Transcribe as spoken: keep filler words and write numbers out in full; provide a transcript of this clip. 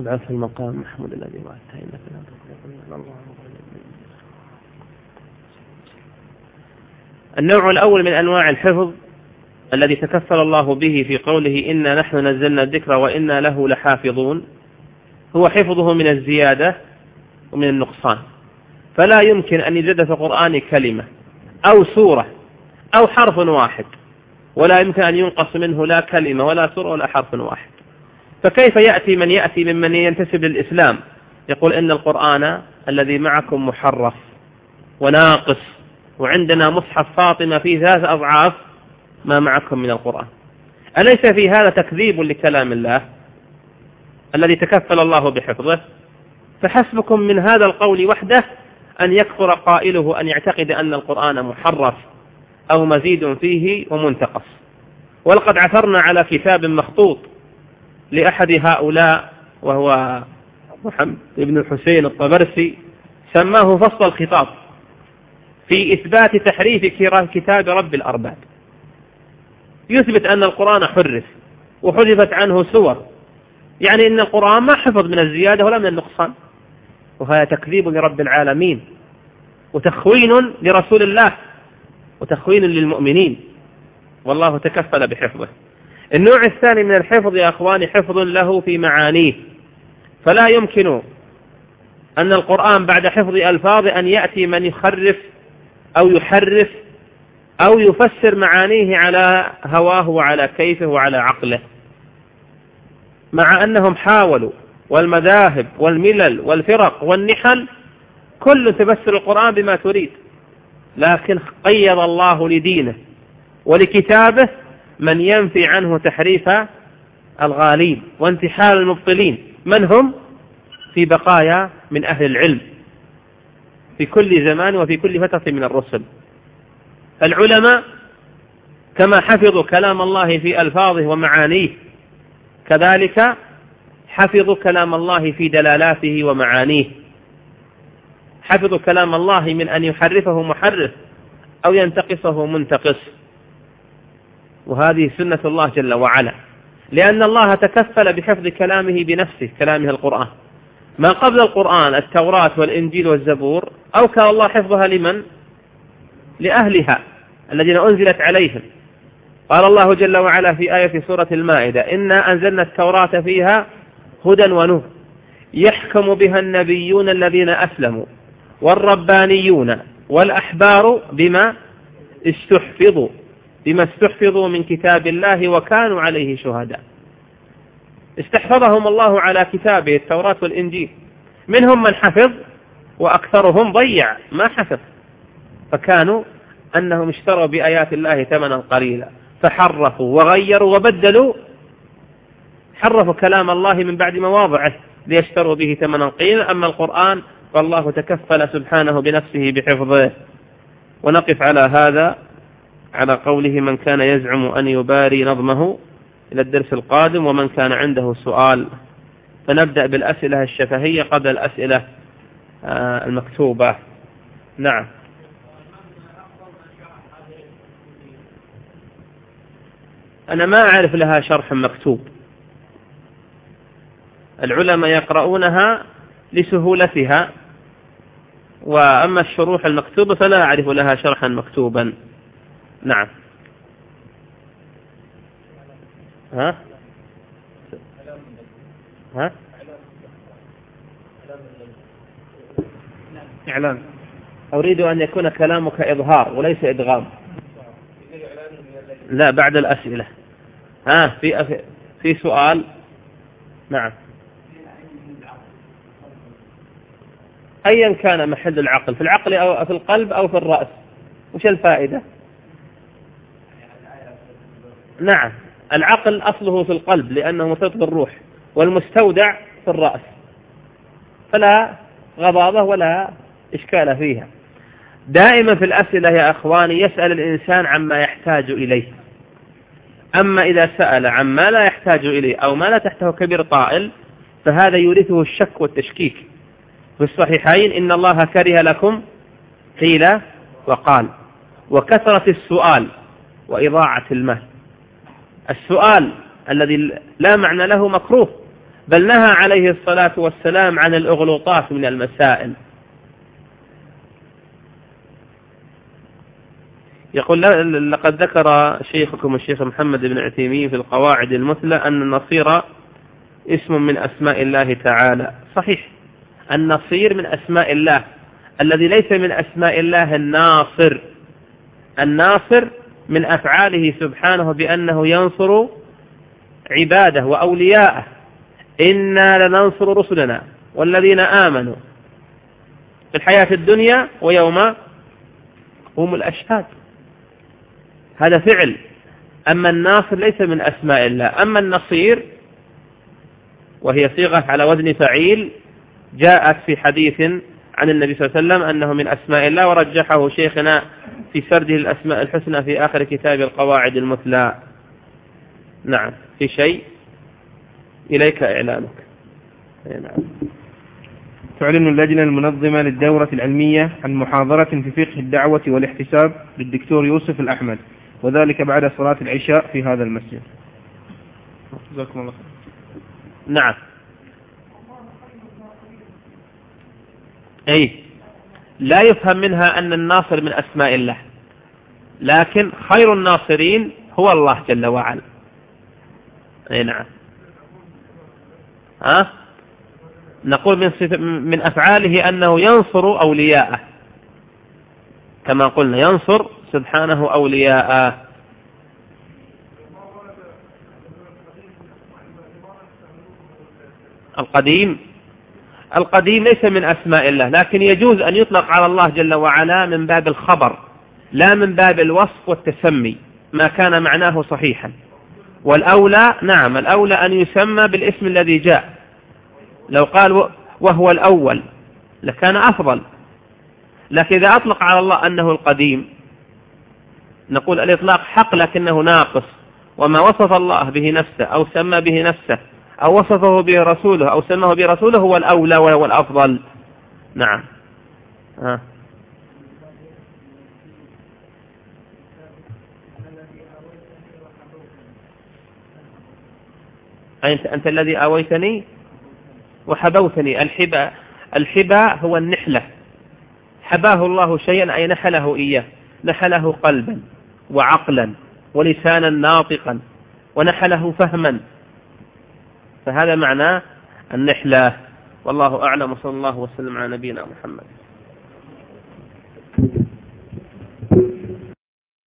وابعث المقام محمود الذي وعدته إنك لا تخلف الميعاد. النوع الأول من أنواع الحفظ الذي تكفل الله به في قوله إنا نحن نزلنا الذكر وإنا له لحافظون هو حفظه من الزيادة ومن النقصان. فلا يمكن أن يوجد في القرآن كلمة أو سورة أو حرف واحد ولا يمكن أن ينقص منه لا كلمة ولا سورة ولا حرف واحد. فكيف يأتي من يأتي ممن ينتسب للإسلام يقول إن القرآن الذي معكم محرف وناقص وعندنا مصحف فاطمة فيه ثلاث أضعاف ما معكم من القرآن؟ أليس في هذا تكذيب لكلام الله الذي تكفل الله بحفظه؟ فحسبكم من هذا القول وحده أن يكثر قائله أن يعتقد أن القرآن محرف أو مزيد فيه ومنتقص. ولقد عثرنا على كتاب مخطوط لأحد هؤلاء وهو محمد بن الحسين الطبرسي سماه فصل الخطاب في إثبات تحريف كتاب رب الأرباب، يثبت أن القرآن حرف وحذفت عنه سور، يعني أن القرآن ما حفظ من الزيادة ولا من النقصان، وهذا تكذيب لرب العالمين وتخوين لرسول الله وتخوين للمؤمنين، والله تكفل بحفظه. النوع الثاني من الحفظ يا أخواني حفظ له في معانيه، فلا يمكن أن القرآن بعد حفظ ألفاظ أن يأتي من يخرف أو يحرف أو يفسر معانيه على هواه وعلى كيفه وعلى عقله، مع أنهم حاولوا، والمذاهب والملل والفرق والنحل كل تفسر القرآن بما تريد، لكن قيض الله لدينه ولكتابه من ينفي عنه تحريف الغالين وانتحال المبطلين، من هم في بقايا من أهل العلم في كل زمان وفي كل فترة من الرسل. العلماء كما حفظوا كلام الله في ألفاظه ومعانيه كذلك حفظوا كلام الله في دلالاته ومعانيه، حفظوا كلام الله من أن يحرفه محرف أو ينتقصه منتقص، وهذه سنة الله جل وعلا، لأن الله تكفل بحفظ كلامه بنفسه، كلامه القرآن. ما قبل القرآن التوراة والإنجيل والزبور أوكل الله حفظها لمن؟ لأهلها الذين أنزلت عليهم. قال الله جل وعلا في آية في سورة المائدة إنا أنزلنا التوراة فيها هدى ونور يحكم بها النبيون الذين أسلموا والربانيون والأحبار بما استحفظوا بما استحفظوا من كتاب الله وكانوا عليه شهداء. استحفظهم الله على كتابه التوراة والإنجيل، منهم من حفظ وأكثرهم ضيع ما حفظ، فكانوا أنهم اشتروا بآيات الله ثمنا قليلا فحرفوا وغيروا وبدلوا، حرفوا كلام الله من بعد مواضعه ليشتروا به ثمنا قليلا. أما القرآن فالله تكفل سبحانه بنفسه بحفظه. ونقف على هذا على قوله من كان يزعم أن يباري نظمه إلى الدرس القادم، ومن كان عنده سؤال فنبدأ بالأسئلة الشفهية قبل الأسئلة المكتوبة. نعم. أنا ما أعرف لها شرح مكتوب، العلماء يقرؤونها لسهولتها، وأما الشروح المكتوبة فلا أعرف لها شرحا مكتوبا. نعم. ها ها إعلان. أريد أن يكون كلامك إظهار وليس إدغام. لا بعد الأسئلة. ها في في سؤال. نعم. أيا كان محل العقل، في العقل أو في القلب أو في الرأس، وش الفائدة؟ نعم العقل أصله في القلب لأنه مرتبط بالروح، والمستودع في الرأس، فلا غضاضة ولا إشكال فيها. دائما في الأسئلة يا أخواني يسأل الإنسان عما يحتاج إليه، أما إذا سأل عما لا يحتاج إليه أو ما لا تحته كبير طائل فهذا يورثه الشك والتشكيك. في الصحيحين إن الله كره لكم قيل وقال وكثرة السؤال وإضاعة المال. السؤال الذي لا معنى له مكروه، بل نهى عليه الصلاة والسلام عن الأغلوطات من المسائل. يقول لقد ذكر شيخكم الشيخ محمد بن عثيمين في القواعد المثلى أن النصير اسم من أسماء الله تعالى. صحيح، النصير من أسماء الله، الذي ليس من أسماء الله الناصر. الناصر من أفعاله سبحانه بأنه ينصر عباده وأولياءه. إنا لننصر رسلنا والذين آمنوا في الحياة الدنيا ويوم هم الأشهاد. هذا فعل. أما الناصر ليس من أسماء الله. أما النصير وهي صيغة على وزن فعيل جاءت في حديث عن النبي صلى الله عليه وسلم أنه من أسماء الله، ورجحه شيخنا في سرده الأسماء الحسنى في آخر كتاب القواعد المثلى. نعم، في شيء إليك إعلانك. نعم. تعلن اللجنة المنظمة للدورة العلمية عن محاضرة في فقه الدعوة والاحتساب للدكتور يوسف الأحمد، وذلك بعد صلاة العشاء في هذا المسجد. جزاكم الله خير. نعم. أي لا يفهم منها أن الناصر من أسماء الله، لكن خير الناصرين هو الله جل وعلا. أي نعم. ها؟ نقول من, من أفعاله أنه ينصر أولياءه، كما قلنا ينصر سبحانه أولياءه. القديم القديم ليس من أسماء الله، لكن يجوز أن يطلق على الله جل وعلا من باب الخبر لا من باب الوصف والتسمي ما كان معناه صحيحا. والأولى نعم الأولى أن يسمى بالاسم الذي جاء. لو قال وهو الأول لكان أفضل، لكن إذا أطلق على الله أنه القديم نقول الإطلاق حق لكنه ناقص، وما وصف الله به نفسه أو سمى به نفسه أو وصفه به رسوله أو سماه به رسوله هو الأولى والأفضل. نعم. ها. أنت, أنت الذي آويتني وحبوتني. الحبا الحبا هو النحلة، حباه الله شيئا أي نحله إياه، نحله قلبا وعقلا ولسانا ناطقا ونحله فهما، فهذا معناه النحلة. والله أعلم، وصلى الله وسلم على نبينا محمد.